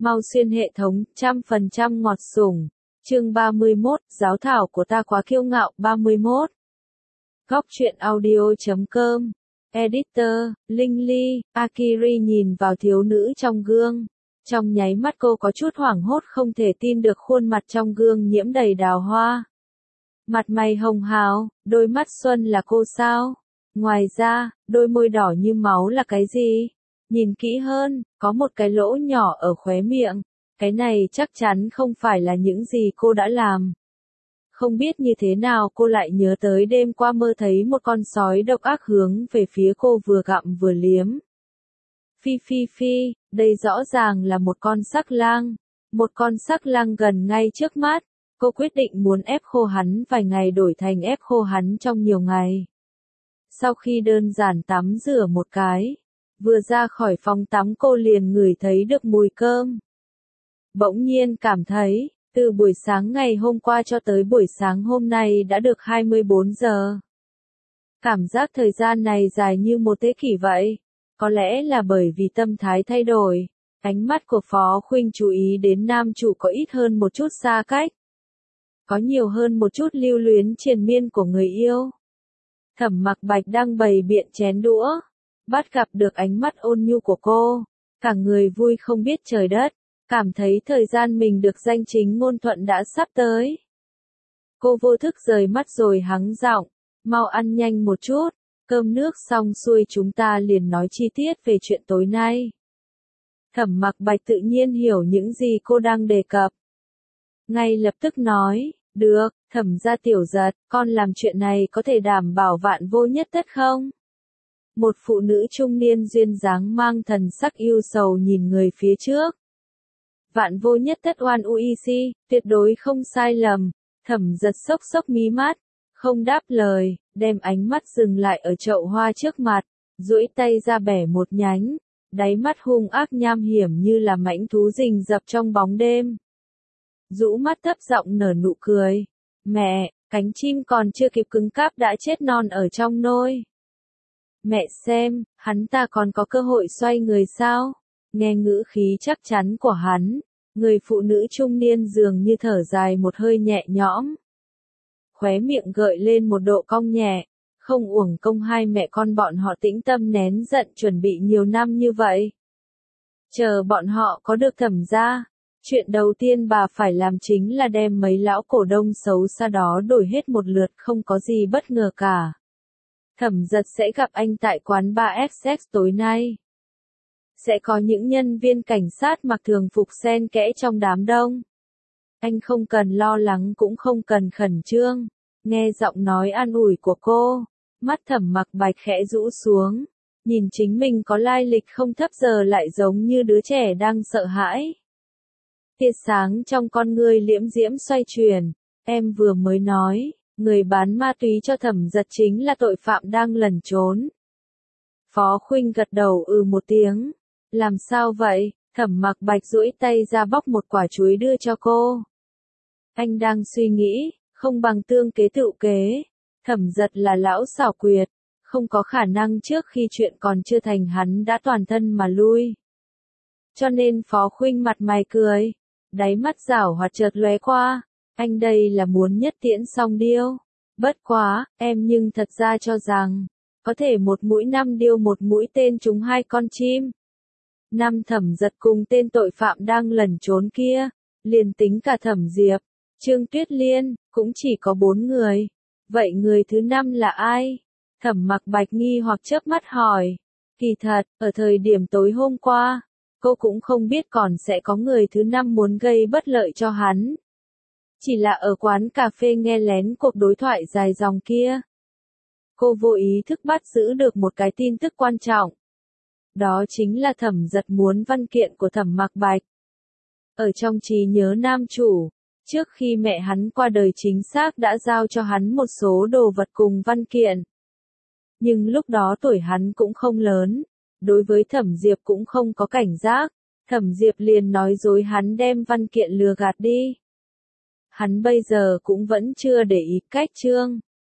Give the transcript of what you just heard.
Mau xuyên hệ thống, 100% ngọt sủng. Chương 31, giáo thảo của ta quá kiêu ngạo, 31. Góc truyện audio.com. Editor, Linh Ly, Akiri nhìn vào thiếu nữ trong gương. Trong nháy mắt cô có chút hoảng hốt không thể tin được khuôn mặt trong gương nhiễm đầy đào hoa. Mặt mày hồng hào, đôi mắt xuân là cô sao? Ngoài ra, đôi môi đỏ như máu là cái gì? Nhìn kỹ hơn, có một cái lỗ nhỏ ở khóe miệng. Cái này chắc chắn không phải là những gì cô đã làm. Không biết như thế nào cô lại nhớ tới đêm qua mơ thấy một con sói độc ác hướng về phía cô vừa gặm vừa liếm. Phi phi phi, đây rõ ràng là một con sắc lang. Một con sắc lang gần ngay trước mắt. Cô quyết định muốn ép khô hắn vài ngày đổi thành ép khô hắn trong nhiều ngày. Sau khi đơn giản tắm rửa một cái, vừa ra khỏi phòng tắm cô liền ngửi thấy được mùi cơm. Bỗng nhiên cảm thấy, từ buổi sáng ngày hôm qua cho tới buổi sáng hôm nay đã được 24 giờ. Cảm giác thời gian này dài như một thế kỷ vậy. Có lẽ là bởi vì tâm thái thay đổi, ánh mắt của Phó Khuynh chú ý đến nam chủ có ít hơn một chút xa cách. Có nhiều hơn một chút lưu luyến triền miên của người yêu. Thẩm Mặc Bạch đang bày biện chén đũa, bắt gặp được ánh mắt ôn nhu của cô, cả người vui không biết trời đất, cảm thấy thời gian mình được danh chính ngôn thuận đã sắp tới. Cô vô thức rời mắt rồi hắng giọng, mau ăn nhanh một chút, cơm nước xong xuôi chúng ta liền nói chi tiết về chuyện tối nay. Thẩm Mặc Bạch tự nhiên hiểu những gì cô đang đề cập. Ngay lập tức nói, được, Thẩm gia tiểu giật, con làm chuyện này có thể đảm bảo vạn vô nhất tất không? Một phụ nữ trung niên duyên dáng mang thần sắc yêu sầu nhìn người phía trước. Vạn vô nhất tất oan uisi, tuyệt đối không sai lầm. Thẩm giật sốc sốc mí mắt, không đáp lời, đem ánh mắt dừng lại ở chậu hoa trước mặt, duỗi tay ra bẻ một nhánh, đáy mắt hung ác nham hiểm như là mãnh thú rình rập trong bóng đêm. Rũ mắt thấp giọng nở nụ cười, mẹ, cánh chim còn chưa kịp cứng cáp đã chết non ở trong nôi. Mẹ xem, hắn ta còn có cơ hội xoay người sao? Nghe ngữ khí chắc chắn của hắn, người phụ nữ trung niên dường như thở dài một hơi nhẹ nhõm. Khóe miệng gợi lên một độ cong nhẹ, không uổng công hai mẹ con bọn họ tĩnh tâm nén giận chuẩn bị nhiều năm như vậy. Chờ bọn họ có được Thẩm gia, chuyện đầu tiên bà phải làm chính là đem mấy lão cổ đông xấu xa đó đổi hết một lượt không có gì bất ngờ cả. Thẩm giật sẽ gặp anh tại quán bar FX tối nay. Sẽ có những nhân viên cảnh sát mặc thường phục xen kẽ trong đám đông. Anh không cần lo lắng cũng không cần khẩn trương. Nghe giọng nói an ủi của cô, mắt Thẩm Mặc Bạch khẽ rũ xuống. Nhìn chính mình có lai lịch không thấp giờ lại giống như đứa trẻ đang sợ hãi. Tia sáng trong con ngươi liễm diễm xoay chuyển. Em vừa mới nói, người bán ma túy cho Thẩm giật chính là tội phạm đang lẩn trốn. Phó Khuynh gật đầu một tiếng. Làm sao vậy? Thẩm Mặc Bạch duỗi tay ra bóc một quả chuối đưa cho cô. Anh đang suy nghĩ, không bằng tương kế tựu kế. Thẩm giật là lão xảo quyệt, không có khả năng trước khi chuyện còn chưa thành hắn đã toàn thân mà lui. Cho nên Phó Khuynh mặt mày cười, đáy mắt giảo hoạt chợt lóe qua, anh đây là muốn nhất tiễn song điêu. Bất quá, em nhưng thật ra cho rằng, có thể một mũi năm điêu một mũi tên trúng hai con chim. Năm Thẩm giật cùng tên tội phạm đang lẩn trốn kia, liền tính cả Thẩm Diệp, Trương Tuyết Liên, cũng chỉ có 4 người. Vậy người thứ 5 là ai? Thẩm Mặc Bạch nghi hoặc chớp mắt hỏi. Kỳ thật, ở thời điểm tối hôm qua, cô cũng không biết còn sẽ có người thứ 5 muốn gây bất lợi cho hắn. Chỉ là ở quán cà phê nghe lén cuộc đối thoại dài dòng kia. Cô vô ý thức bắt giữ được một cái tin tức quan trọng. Đó chính là Thẩm giật muốn văn kiện của Thẩm Mặc Bạch. Ở trong trí nhớ nam chủ, trước khi mẹ hắn qua đời chính xác đã giao cho hắn một số đồ vật cùng văn kiện. Nhưng lúc đó tuổi hắn cũng không lớn, đối với Thẩm Diệp cũng không có cảnh giác, Thẩm Diệp liền nói dối hắn đem văn kiện lừa gạt đi. Hắn bây giờ cũng vẫn chưa để ý cách Trương